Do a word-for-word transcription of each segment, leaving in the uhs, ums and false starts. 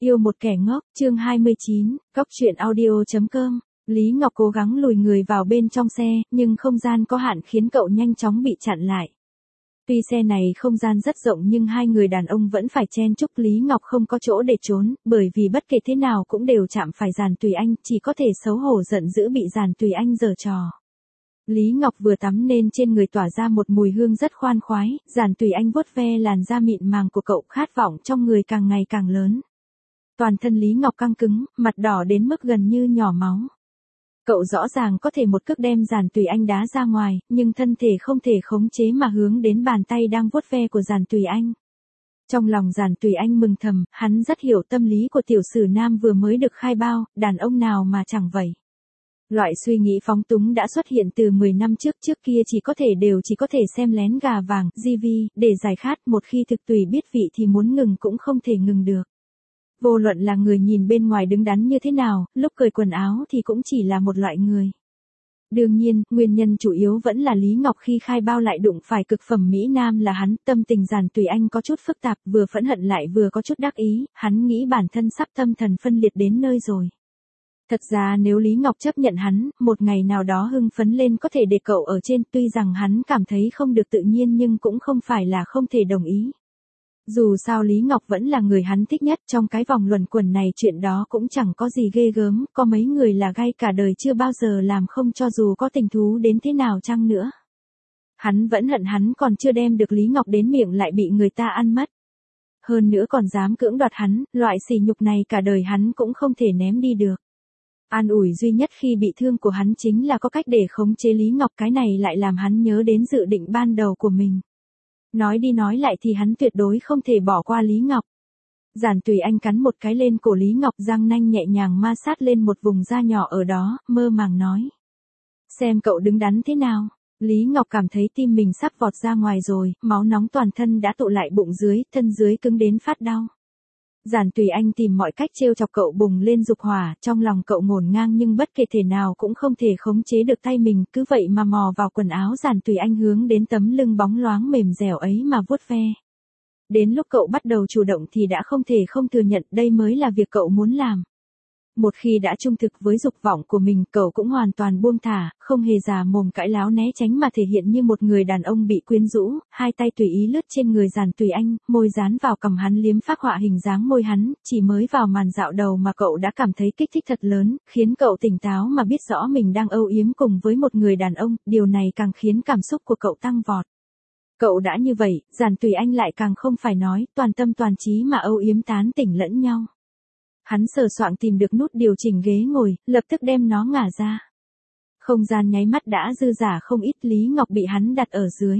Yêu một kẻ ngốc, chương hai mươi chín, Cóc truyện audio.com. Lý Ngọc cố gắng lùi người vào bên trong xe, nhưng không gian có hạn khiến cậu nhanh chóng bị chặn lại. Tuy xe này không gian rất rộng nhưng hai người đàn ông vẫn phải chen chúc. Lý Ngọc không có chỗ để trốn, bởi vì bất kể thế nào cũng đều chạm phải Giản Tùy Anh, chỉ có thể xấu hổ giận dữ bị Giản Tùy Anh giở trò. Lý Ngọc vừa tắm nên trên người tỏa ra một mùi hương rất khoan khoái, Giản Tùy Anh vuốt ve làn da mịn màng của cậu, khát vọng trong người càng ngày càng lớn. Toàn thân Lý Ngọc căng cứng, mặt đỏ đến mức gần như nhỏ máu. Cậu rõ ràng có thể một cước đem Giản Tùy Anh đá ra ngoài, nhưng thân thể không thể khống chế mà hướng đến bàn tay đang vuốt ve của Giản Tùy Anh. Trong lòng Giản Tùy Anh mừng thầm, hắn rất hiểu tâm lý của tiểu sử nam vừa mới được khai bao, đàn ông nào mà chẳng vậy. Loại suy nghĩ phóng túng đã xuất hiện từ mười năm trước, trước kia chỉ có thể đều chỉ có thể xem lén gà vàng, gi vi, để giải khát, một khi thực tùy biết vị thì muốn ngừng cũng không thể ngừng được. Vô luận là người nhìn bên ngoài đứng đắn như thế nào, lúc cởi quần áo thì cũng chỉ là một loại người. Đương nhiên, nguyên nhân chủ yếu vẫn là Lý Ngọc khi khai bao lại đụng phải cực phẩm Mỹ Nam là hắn, tâm tình Giản Tùy Anh có chút phức tạp, vừa phẫn hận lại vừa có chút đắc ý, hắn nghĩ bản thân sắp tâm thần phân liệt đến nơi rồi. Thật ra nếu Lý Ngọc chấp nhận hắn, một ngày nào đó hưng phấn lên có thể để cậu ở trên, tuy rằng hắn cảm thấy không được tự nhiên nhưng cũng không phải là không thể đồng ý. Dù sao Lý Ngọc vẫn là người hắn thích nhất, trong cái vòng luẩn quẩn này chuyện đó cũng chẳng có gì ghê gớm, có mấy người là gay cả đời chưa bao giờ làm không cho dù có tình thú đến thế nào chăng nữa. Hắn vẫn hận hắn còn chưa đem được Lý Ngọc đến miệng lại bị người ta ăn mất. Hơn nữa còn dám cưỡng đoạt hắn, loại sỉ nhục này cả đời hắn cũng không thể ném đi được. An ủi duy nhất khi bị thương của hắn chính là có cách để khống chế Lý Ngọc, cái này lại làm hắn nhớ đến dự định ban đầu của mình. Nói đi nói lại thì hắn tuyệt đối không thể bỏ qua Lý Ngọc. Giản Tùy Anh cắn một cái lên cổ Lý Ngọc, răng nanh nhẹ nhàng ma sát lên một vùng da nhỏ ở đó, mơ màng nói. Xem cậu đứng đắn thế nào. Lý Ngọc cảm thấy tim mình sắp vọt ra ngoài rồi, máu nóng toàn thân đã tụ lại bụng dưới, thân dưới cứng đến phát đau. Giản Tùy Anh tìm mọi cách trêu chọc cậu bùng lên dục hỏa, trong lòng cậu ngổn ngang nhưng bất kể thể nào cũng không thể khống chế được tay mình, cứ vậy mà mò vào quần áo Giản Tùy Anh hướng đến tấm lưng bóng loáng mềm dẻo ấy mà vuốt ve. Đến lúc cậu bắt đầu chủ động thì đã không thể không thừa nhận đây mới là việc cậu muốn làm. Một khi đã trung thực với dục vọng của mình, cậu cũng hoàn toàn buông thả, không hề già mồm cãi láo né tránh mà thể hiện như một người đàn ông bị quyến rũ, hai tay tùy ý lướt trên người Giản Tùy Anh, môi dán vào cằm hắn liếm phác họa hình dáng môi hắn, chỉ mới vào màn dạo đầu mà cậu đã cảm thấy kích thích thật lớn, khiến cậu tỉnh táo mà biết rõ mình đang âu yếm cùng với một người đàn ông, điều này càng khiến cảm xúc của cậu tăng vọt. Cậu đã như vậy, Giản Tùy Anh lại càng không phải nói, toàn tâm toàn trí mà âu yếm tán tỉnh lẫn nhau. Hắn sờ soạng tìm được nút điều chỉnh ghế ngồi, lập tức đem nó ngả ra. Không gian nháy mắt đã dư giả không ít, Lý Ngọc bị hắn đặt ở dưới.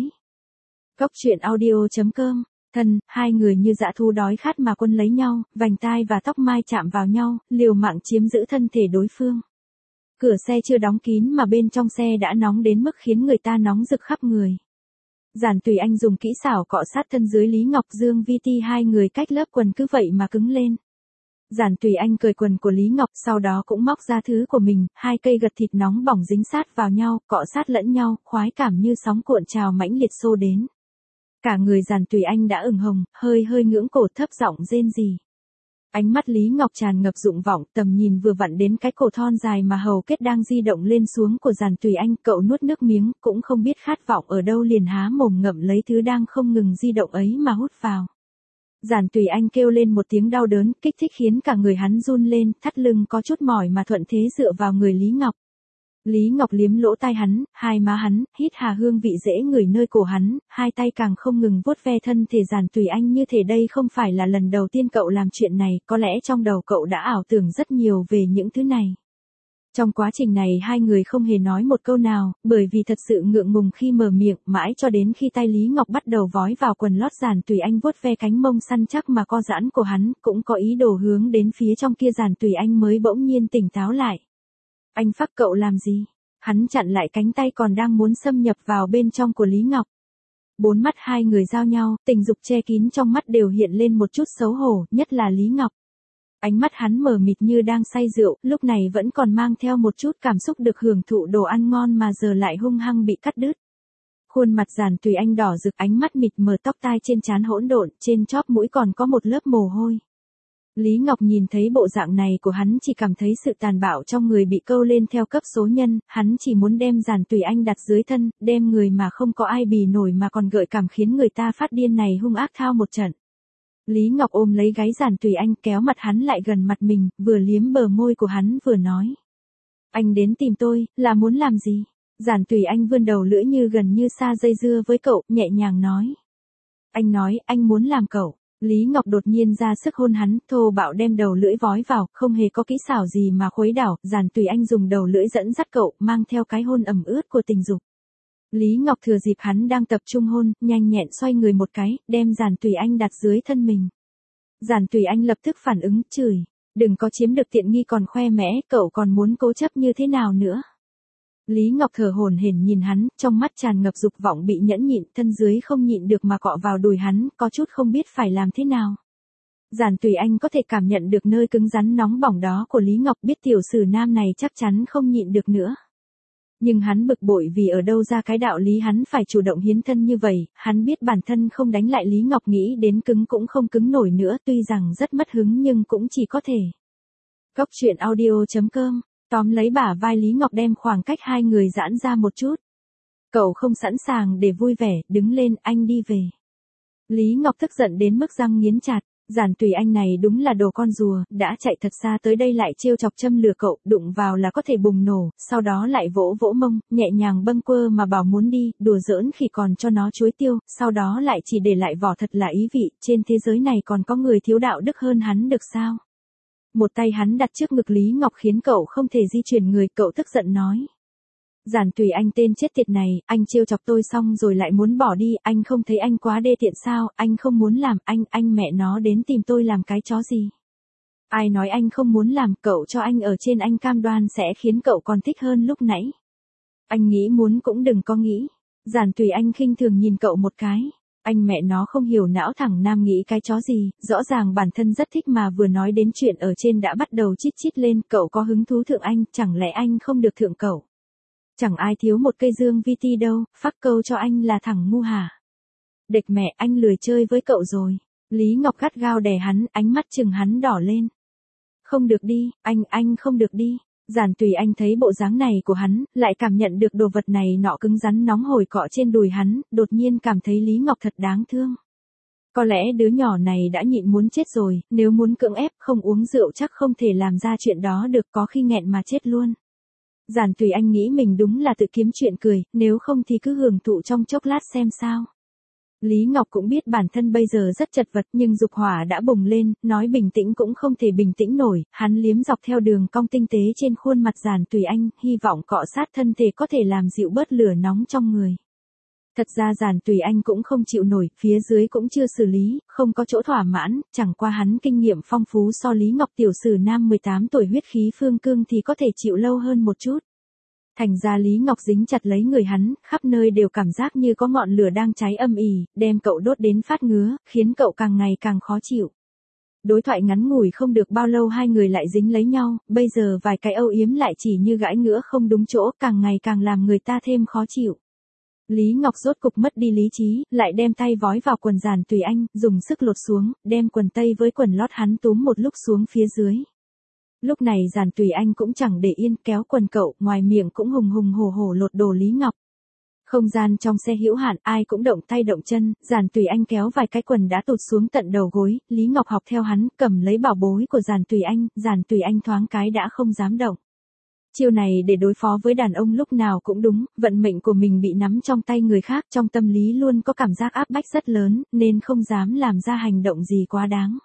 Cóc truyện audio.com. Thân, hai người như dã thú đói khát mà quân lấy nhau, vành tai và tóc mai chạm vào nhau, liều mạng chiếm giữ thân thể đối phương. Cửa xe chưa đóng kín mà bên trong xe đã nóng đến mức khiến người ta nóng rực khắp người. Giản Tùy Anh dùng kỹ xảo cọ sát thân dưới Lý Ngọc, Dương vi ti hai người cách lớp quần cứ vậy mà cứng lên. Giản Tùy Anh cởi quần của Lý Ngọc, sau đó cũng móc ra thứ của mình, hai cây gật thịt nóng bỏng dính sát vào nhau, cọ sát lẫn nhau, khoái cảm như sóng cuộn trào mãnh liệt xô đến. Cả người Giản Tùy Anh đã ửng hồng, hơi hơi ngưỡng cổ, thấp giọng rên rỉ. Ánh mắt Lý Ngọc tràn ngập dụng vọng, tầm nhìn vừa vặn đến cái cổ thon dài mà hầu kết đang di động lên xuống của Giản Tùy Anh, cậu nuốt nước miếng, cũng không biết khát vọng ở đâu liền há mồm ngậm lấy thứ đang không ngừng di động ấy mà hút vào. Giản Tùy Anh kêu lên một tiếng đau đớn, kích thích khiến cả người hắn run lên, thắt lưng có chút mỏi mà thuận thế dựa vào người Lý Ngọc. Lý Ngọc liếm lỗ tai hắn, hai má hắn, hít hà hương vị dễ ngửi nơi cổ hắn, hai tay càng không ngừng vuốt ve thân thể Giản Tùy Anh, như thể đây không phải là lần đầu tiên cậu làm chuyện này, có lẽ trong đầu cậu đã ảo tưởng rất nhiều về những thứ này. Trong quá trình này hai người không hề nói một câu nào, bởi vì thật sự ngượng ngùng khi mở miệng, mãi cho đến khi tay Lý Ngọc bắt đầu vói vào quần lót Giản Tùy Anh vuốt ve cánh mông săn chắc mà co giãn của hắn, cũng có ý đồ hướng đến phía trong kia, Giản Tùy Anh mới bỗng nhiên tỉnh táo lại. Anh phắc cậu làm gì? Hắn chặn lại cánh tay còn đang muốn xâm nhập vào bên trong của Lý Ngọc. Bốn mắt hai người giao nhau, tình dục che kín trong mắt đều hiện lên một chút xấu hổ, nhất là Lý Ngọc. Ánh mắt hắn mờ mịt như đang say rượu, lúc này vẫn còn mang theo một chút cảm xúc được hưởng thụ đồ ăn ngon mà giờ lại hung hăng bị cắt đứt. Khuôn mặt Giản Tùy Anh đỏ rực, ánh mắt mịt mờ, tóc tai trên trán hỗn độn, trên chóp mũi còn có một lớp mồ hôi. Lý Ngọc nhìn thấy bộ dạng này của hắn chỉ cảm thấy sự tàn bạo trong người bị câu lên theo cấp số nhân, hắn chỉ muốn đem Giản Tùy Anh đặt dưới thân, đem người mà không có ai bì nổi mà còn gợi cảm khiến người ta phát điên này hung ác thao một trận. Lý Ngọc ôm lấy gáy Giản Tùy Anh kéo mặt hắn lại gần mặt mình, vừa liếm bờ môi của hắn vừa nói. Anh đến tìm tôi, là muốn làm gì? Giản Tùy Anh vươn đầu lưỡi như gần như xa dây dưa với cậu, nhẹ nhàng nói. Anh nói, anh muốn làm cậu. Lý Ngọc đột nhiên ra sức hôn hắn, thô bạo đem đầu lưỡi vói vào, không hề có kỹ xảo gì mà khuấy đảo, Giản Tùy Anh dùng đầu lưỡi dẫn dắt cậu, mang theo cái hôn ẩm ướt của tình dục. Lý Ngọc thừa dịp hắn đang tập trung hôn, nhanh nhẹn xoay người một cái, đem Giản Tùy Anh đặt dưới thân mình. Giản Tùy Anh lập tức phản ứng, chửi, đừng có chiếm được tiện nghi còn khoe mẽ, cậu còn muốn cố chấp như thế nào nữa. Lý Ngọc thở hổn hển nhìn hắn, trong mắt tràn ngập dục vọng bị nhẫn nhịn, thân dưới không nhịn được mà cọ vào đùi hắn, có chút không biết phải làm thế nào. Giản Tùy Anh có thể cảm nhận được nơi cứng rắn nóng bỏng đó của Lý Ngọc, biết tiểu sử nam này chắc chắn không nhịn được nữa. Nhưng hắn bực bội vì ở đâu ra cái đạo lý hắn phải chủ động hiến thân như vậy, hắn biết bản thân không đánh lại Lý Ngọc, nghĩ đến cứng cũng không cứng nổi nữa, tuy rằng rất mất hứng nhưng cũng chỉ có thể. Góc truyện audio chấm com tóm lấy bả vai Lý Ngọc đem khoảng cách hai người giãn ra một chút. Cậu không sẵn sàng để vui vẻ, đứng lên, anh đi về. Lý Ngọc tức giận đến mức răng nghiến chặt, Giản Tùy Anh này đúng là đồ con rùa, đã chạy thật xa tới đây lại trêu chọc châm lừa cậu, đụng vào là có thể bùng nổ, sau đó lại vỗ vỗ mông, nhẹ nhàng bâng quơ mà bảo muốn đi, đùa giỡn khi còn cho nó chuối tiêu, sau đó lại chỉ để lại vỏ thật là ý vị, trên thế giới này còn có người thiếu đạo đức hơn hắn được sao? Một tay hắn đặt trước ngực Lý Ngọc khiến cậu không thể di chuyển người, cậu tức giận nói. Giản Tùy Anh tên chết tiệt này, anh trêu chọc tôi xong rồi lại muốn bỏ đi, anh không thấy anh quá đê tiện sao, anh không muốn làm, anh, anh mẹ nó đến tìm tôi làm cái chó gì. Ai nói anh không muốn làm, cậu cho anh ở trên anh cam đoan sẽ khiến cậu còn thích hơn lúc nãy. Anh nghĩ muốn cũng đừng có nghĩ. Giản Tùy Anh khinh thường nhìn cậu một cái. Anh mẹ nó không hiểu não thẳng nam nghĩ cái chó gì, rõ ràng bản thân rất thích mà vừa nói đến chuyện ở trên đã bắt đầu chít chít lên, cậu có hứng thú thượng anh, chẳng lẽ anh không được thượng cậu? Chẳng ai thiếu một cây dương vi ti đâu, phát câu cho anh là thằng ngu hả? Địch mẹ, anh lười chơi với cậu rồi. Lý Ngọc gắt gao đè hắn, ánh mắt chừng hắn đỏ lên. Không được đi, anh, anh không được đi. Giản Tùy Anh thấy bộ dáng này của hắn, lại cảm nhận được đồ vật này nọ cứng rắn nóng hổi cọ trên đùi hắn, đột nhiên cảm thấy Lý Ngọc thật đáng thương. Có lẽ đứa nhỏ này đã nhịn muốn chết rồi, nếu muốn cưỡng ép không uống rượu chắc không thể làm ra chuyện đó được, có khi nghẹn mà chết luôn. Giản Tùy Anh nghĩ mình đúng là tự kiếm chuyện cười, nếu không thì cứ hưởng thụ trong chốc lát xem sao. Lý Ngọc cũng biết bản thân bây giờ rất chật vật nhưng dục hỏa đã bùng lên, nói bình tĩnh cũng không thể bình tĩnh nổi, hắn liếm dọc theo đường cong tinh tế trên khuôn mặt Giản Tùy Anh, hy vọng cọ sát thân thể có thể làm dịu bớt lửa nóng trong người. Thật ra Giản Tùy Anh cũng không chịu nổi, phía dưới cũng chưa xử lý, không có chỗ thỏa mãn, chẳng qua hắn kinh nghiệm phong phú so Lý Ngọc tiểu sử nam mười tám tuổi huyết khí phương cương thì có thể chịu lâu hơn một chút. Thành ra Lý Ngọc dính chặt lấy người hắn, khắp nơi đều cảm giác như có ngọn lửa đang cháy âm ỉ, đem cậu đốt đến phát ngứa, khiến cậu càng ngày càng khó chịu. Đối thoại ngắn ngủi không được bao lâu hai người lại dính lấy nhau, bây giờ vài cái âu yếm lại chỉ như gãi ngứa không đúng chỗ, càng ngày càng làm người ta thêm khó chịu. Lý Ngọc rốt cục mất đi lý trí, lại đem tay vói vào quần Giản Tùy Anh, dùng sức lột xuống, đem quần tây với quần lót hắn túm một lúc xuống phía dưới. Lúc này Giản Tùy Anh cũng chẳng để yên, kéo quần cậu, ngoài miệng cũng hùng hùng hổ hổ lột đồ Lý Ngọc. Không gian trong xe hữu hạn, ai cũng động tay động chân, Giản Tùy Anh kéo vài cái quần đã tụt xuống tận đầu gối, Lý Ngọc học theo hắn, cầm lấy bảo bối của Giản Tùy Anh, Giản Tùy Anh thoáng cái đã không dám động. Chiêu này để đối phó với đàn ông lúc nào cũng đúng, vận mệnh của mình bị nắm trong tay người khác, trong tâm lý luôn có cảm giác áp bách rất lớn, nên không dám làm ra hành động gì quá đáng.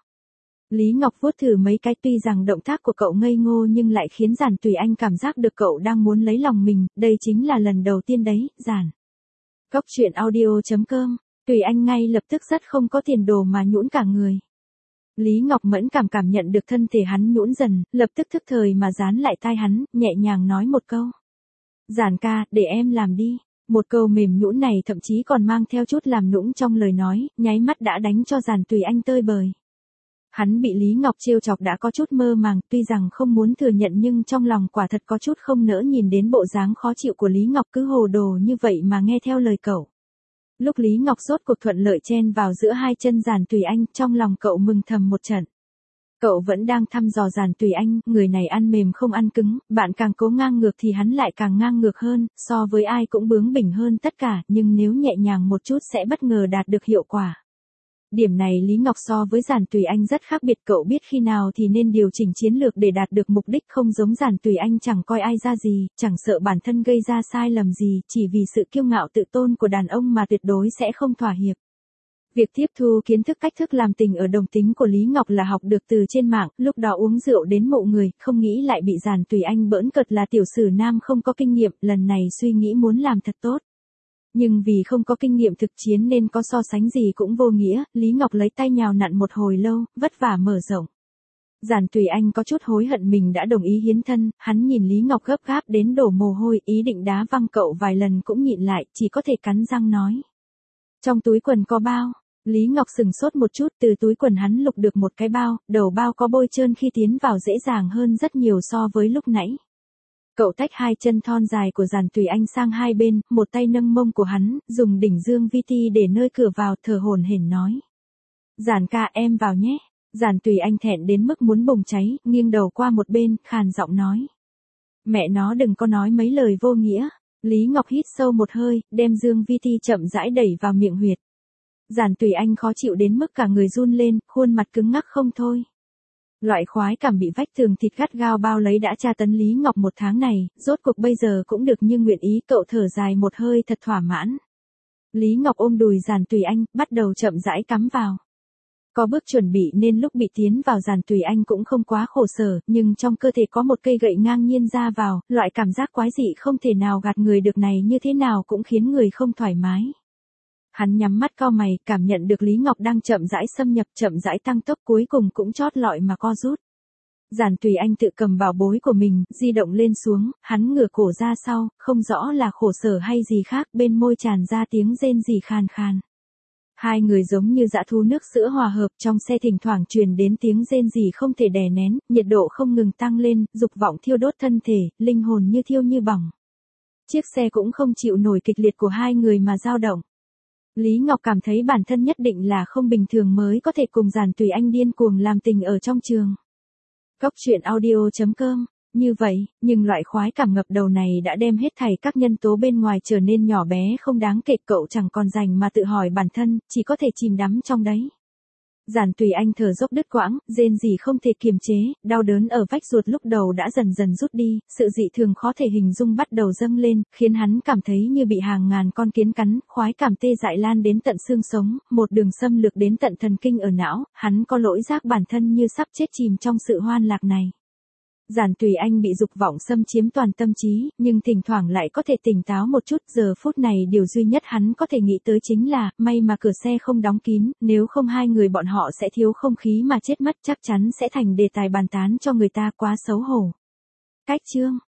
Lý Ngọc vuốt thử mấy cái, tuy rằng động tác của cậu ngây ngô nhưng lại khiến Giản Tùy Anh cảm giác được cậu đang muốn lấy lòng mình, đây chính là lần đầu tiên đấy, Giản. Góc truyện audio chấm com, Tùy Anh ngay lập tức rất không có tiền đồ mà nhũn cả người. Lý Ngọc mẫn cảm cảm nhận được thân thể hắn nhũn dần, lập tức thức thời mà dán lại tai hắn, nhẹ nhàng nói một câu. Giản ca, để em làm đi. Một câu mềm nhũn này thậm chí còn mang theo chút làm nũng trong lời nói, nháy mắt đã đánh cho Giản Tùy Anh tơi bời. Hắn bị Lý Ngọc trêu chọc đã có chút mơ màng, tuy rằng không muốn thừa nhận nhưng trong lòng quả thật có chút không nỡ nhìn đến bộ dáng khó chịu của Lý Ngọc cứ hồ đồ như vậy mà nghe theo lời cậu. Lúc Lý Ngọc rốt cuộc thuận lợi chen vào giữa hai chân Giản Tùy Anh, trong lòng cậu mừng thầm một trận. Cậu vẫn đang thăm dò Giản Tùy Anh, người này ăn mềm không ăn cứng, bạn càng cố ngang ngược thì hắn lại càng ngang ngược hơn, so với ai cũng bướng bỉnh hơn tất cả, nhưng nếu nhẹ nhàng một chút sẽ bất ngờ đạt được hiệu quả. Điểm này Lý Ngọc so với Giản Tùy Anh rất khác biệt, cậu biết khi nào thì nên điều chỉnh chiến lược để đạt được mục đích, không giống Giản Tùy Anh chẳng coi ai ra gì, chẳng sợ bản thân gây ra sai lầm gì, chỉ vì sự kiêu ngạo tự tôn của đàn ông mà tuyệt đối sẽ không thỏa hiệp. Việc tiếp thu kiến thức cách thức làm tình ở đồng tính của Lý Ngọc là học được từ trên mạng, lúc đó uống rượu đến mộ người, không nghĩ lại bị Giản Tùy Anh bỡn cợt là tiểu sử nam không có kinh nghiệm, lần này suy nghĩ muốn làm thật tốt. Nhưng vì không có kinh nghiệm thực chiến nên có so sánh gì cũng vô nghĩa, Lý Ngọc lấy tay nhào nặn một hồi lâu, vất vả mở rộng. Giản Tùy Anh có chút hối hận mình đã đồng ý hiến thân, hắn nhìn Lý Ngọc gấp gáp đến đổ mồ hôi, ý định đá văng cậu vài lần cũng nhịn lại, chỉ có thể cắn răng nói. Trong túi quần có bao. Lý Ngọc sừng sốt một chút, từ túi quần hắn lục được một cái bao, đầu bao có bôi trơn khi tiến vào dễ dàng hơn rất nhiều so với lúc nãy. Cậu tách hai chân thon dài của Giản Tùy Anh sang hai bên, một tay nâng mông của hắn, dùng đỉnh dương vi ti để nơi cửa vào, thở hổn hển nói. Giản ca em vào nhé. Giản Tùy Anh thẹn đến mức muốn bùng cháy, nghiêng đầu qua một bên, khàn giọng nói. Mẹ nó đừng có nói mấy lời vô nghĩa. Lý Ngọc hít sâu một hơi, đem dương vi ti chậm rãi đẩy vào miệng huyệt. Giản Tùy Anh khó chịu đến mức cả người run lên, khuôn mặt cứng ngắc không thôi. Loại khoái cảm bị vách tường thịt gắt gao bao lấy đã tra tấn Lý Ngọc một tháng này, rốt cuộc bây giờ cũng được như nguyện ý, cậu thở dài một hơi thật thỏa mãn. Lý Ngọc ôm đùi Giản Tùy Anh, bắt đầu chậm rãi cắm vào. Có bước chuẩn bị nên lúc bị tiến vào Giản Tùy Anh cũng không quá khổ sở, nhưng trong cơ thể có một cây gậy ngang nhiên ra vào, loại cảm giác quái dị không thể nào gạt người được này như thế nào cũng khiến người không thoải mái. Hắn nhắm mắt cau mày, cảm nhận được Lý Ngọc đang chậm rãi xâm nhập, chậm rãi tăng tốc, cuối cùng cũng chót lọi mà co rút. Giản Tùy Anh tự cầm bảo bối của mình, di động lên xuống, hắn ngửa cổ ra sau, không rõ là khổ sở hay gì khác, bên môi tràn ra tiếng rên rỉ khàn khàn. Hai người giống như dã thú nước sữa hòa hợp, trong xe thỉnh thoảng truyền đến tiếng rên rỉ không thể đè nén, nhiệt độ không ngừng tăng lên, dục vọng thiêu đốt thân thể, linh hồn như thiêu như bỏng. Chiếc xe cũng không chịu nổi kịch liệt của hai người mà dao động. Lý Ngọc cảm thấy bản thân nhất định là không bình thường mới có thể cùng Giản Tùy Anh điên cuồng làm tình ở trong trường. Góc truyện audio chấm com. Như vậy, nhưng loại khoái cảm ngập đầu này đã đem hết thảy các nhân tố bên ngoài trở nên nhỏ bé không đáng kể, cậu chẳng còn dành mà tự hỏi bản thân, chỉ có thể chìm đắm trong đấy. Giản Tùy Anh thở dốc đứt quãng, rên rỉ không thể kiềm chế, đau đớn ở vách ruột lúc đầu đã dần dần rút đi, sự dị thường khó thể hình dung bắt đầu dâng lên, khiến hắn cảm thấy như bị hàng ngàn con kiến cắn, khoái cảm tê dại lan đến tận xương sống, một đường xâm lược đến tận thần kinh ở não, hắn có lỗi giác bản thân như sắp chết chìm trong sự hoan lạc này. Giản Tùy Anh bị dục vọng xâm chiếm toàn tâm trí, nhưng thỉnh thoảng lại có thể tỉnh táo một chút, giờ phút này điều duy nhất hắn có thể nghĩ tới chính là, may mà cửa xe không đóng kín, nếu không hai người bọn họ sẽ thiếu không khí mà chết mất, chắc chắn sẽ thành đề tài bàn tán cho người ta, quá xấu hổ. Cách chương